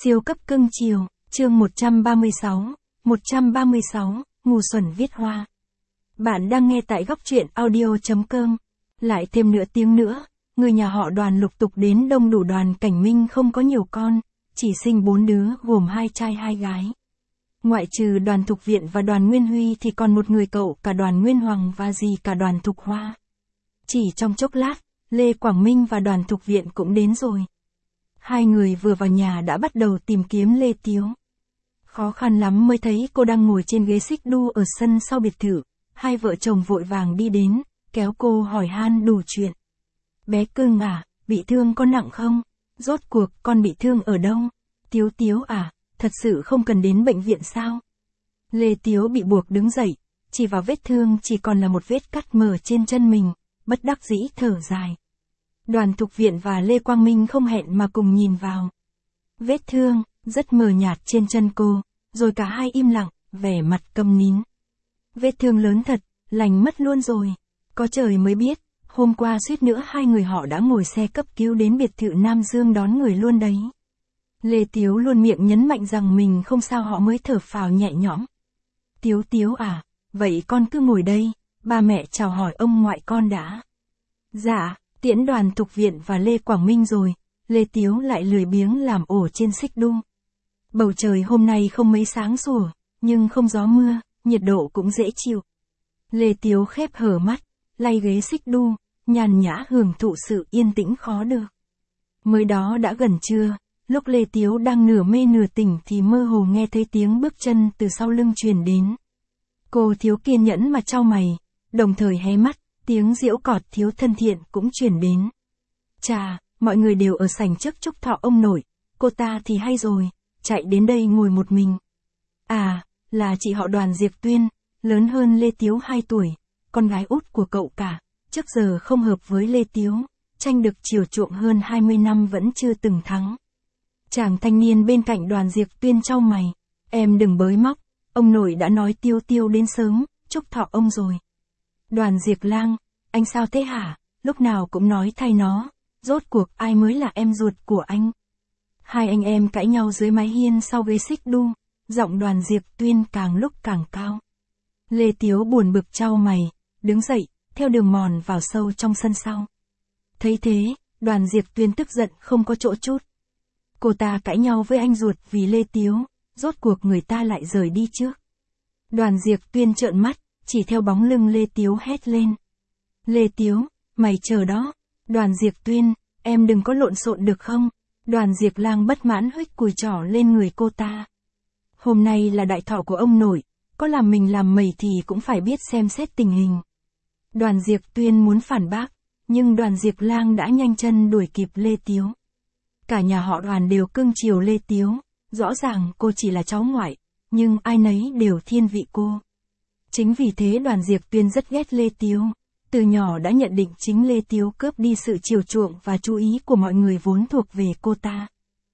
Siêu cấp cưng chiều, chương 136, ngu xuẩn viết hoa. Bạn đang nghe tại góc truyện audio.com. Lại thêm nửa tiếng nữa, người nhà họ Đoàn lục tục đến đông đủ. Đoàn Cảnh Minh không có nhiều con, chỉ sinh 4 đứa gồm 2 trai 2 gái. Ngoại trừ Đoàn Thục Viện và Đoàn Nguyên Huy thì còn một người cậu cả Đoàn Nguyên Hoàng và dì cả Đoàn Thục Hoa. Chỉ trong chốc lát, Lê Quảng Minh và Đoàn Thục Viện cũng đến rồi. Hai người vừa vào nhà đã bắt đầu tìm kiếm Lê Tiếu. Khó khăn lắm mới thấy cô đang ngồi trên ghế xích đu ở sân sau biệt thự. Hai vợ chồng vội vàng đi đến, kéo cô hỏi han đủ chuyện. Bé cưng à, bị thương có nặng không? Rốt cuộc con bị thương ở đâu? Tiếu Tiếu à, thật sự không cần đến bệnh viện sao? Lê Tiếu bị buộc đứng dậy, chỉ vào vết thương chỉ còn là một vết cắt mở trên chân mình, bất đắc dĩ thở dài. Đoàn Thục Viện và Lê Quang Minh không hẹn mà cùng nhìn vào. Vết thương, rất mờ nhạt trên chân cô, rồi cả hai im lặng, vẻ mặt câm nín. Vết thương lớn thật, lành mất luôn rồi. Có trời mới biết, hôm qua suýt nữa hai người họ đã ngồi xe cấp cứu đến biệt thự Nam Dương đón người luôn đấy. Lê Tiếu luôn miệng nhấn mạnh rằng mình không sao họ mới thở phào nhẹ nhõm. Tiếu Tiếu à, vậy con cứ ngồi đây, ba mẹ chào hỏi ông ngoại con đã. Dạ. Tiễn Đoàn Thục Viện và Lê Quảng Minh rồi, Lê Tiếu lại lười biếng làm ổ trên xích đu. Bầu trời hôm nay không mấy sáng sủa, nhưng không gió mưa, nhiệt độ cũng dễ chịu. Lê Tiếu khép hờ mắt, lay ghế xích đu, nhàn nhã hưởng thụ sự yên tĩnh khó được. Mới đó đã gần trưa, lúc Lê Tiếu đang nửa mê nửa tỉnh thì mơ hồ nghe thấy tiếng bước chân từ sau lưng truyền đến. Cô thiếu kiên nhẫn mà chau mày, đồng thời hé mắt. Tiếng giễu cọt thiếu thân thiện cũng truyền đến. Chà, mọi người đều ở sảnh trước chúc thọ ông nội, cô ta thì hay rồi, chạy đến đây ngồi một mình. À, là chị họ Đoàn Diệp Tuyên, lớn hơn Lê Tiếu 2 tuổi, con gái út của cậu cả, trước giờ không hợp với Lê Tiếu, tranh được chiều chuộng hơn 20 năm vẫn chưa từng thắng. Chàng thanh niên bên cạnh Đoàn Diệp Tuyên chau mày, em đừng bới móc, ông nội đã nói Tiêu Tiêu đến sớm, chúc thọ ông rồi. Đoàn Diệp Lang, anh sao thế hả, lúc nào cũng nói thay nó, rốt cuộc ai mới là em ruột của anh. Hai anh em cãi nhau dưới mái hiên sau ghế xích đu, giọng Đoàn Diệp Tuyên càng lúc càng cao. Lê Tiếu buồn bực chau mày, đứng dậy, theo đường mòn vào sâu trong sân sau. Thấy thế, Đoàn Diệp Tuyên tức giận không có chỗ chút. Cô ta cãi nhau với anh ruột vì Lê Tiếu, rốt cuộc người ta lại rời đi trước. Đoàn Diệp Tuyên trợn mắt, chỉ theo bóng lưng Lê Tiếu hét lên. Lê Tiếu, mày chờ đó. Đoàn Diệp Tuyên, em đừng có lộn xộn được không? Đoàn Diệp Lang bất mãn huých cùi trỏ lên người cô ta. Hôm nay là đại thọ của ông nội, có làm mình làm mẩy thì cũng phải biết xem xét tình hình. Đoàn Diệp Tuyên muốn phản bác, nhưng Đoàn Diệp Lang đã nhanh chân đuổi kịp Lê Tiếu. Cả nhà họ Đoàn đều cưng chiều Lê Tiếu, rõ ràng cô chỉ là cháu ngoại, nhưng ai nấy đều thiên vị cô. Chính vì thế Đoàn Diệp Tuyên rất ghét Lê Tiếu, từ nhỏ đã nhận định chính Lê Tiếu cướp đi sự chiều chuộng và chú ý của mọi người vốn thuộc về cô ta.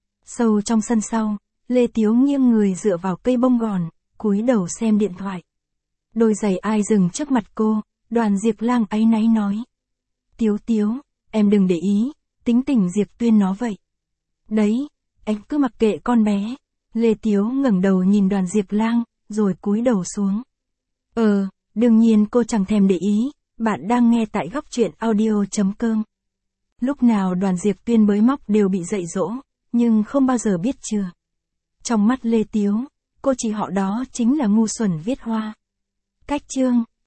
Sâu trong sân sau, Lê Tiếu nghiêng người dựa vào cây bông gòn, cúi đầu xem điện thoại. Đôi giày ai dừng trước mặt cô, Đoàn Diệp Lang áy náy nói. Tiếu Tiếu, em đừng để ý, tính tình Diệp Tuyên nó vậy. Đấy, anh cứ mặc kệ con bé. Lê Tiếu ngẩng đầu nhìn Đoàn Diệp Lang, rồi cúi đầu xuống. Đương nhiên cô chẳng thèm để ý, bạn đang nghe tại góc truyện audio.com. Lúc nào Đoàn Diệp Tuyên bới móc đều bị dạy dỗ, nhưng không bao giờ biết chưa. Trong mắt Lê Tiếu, cô chị họ đó chính là ngu xuẩn viết hoa. Cách chương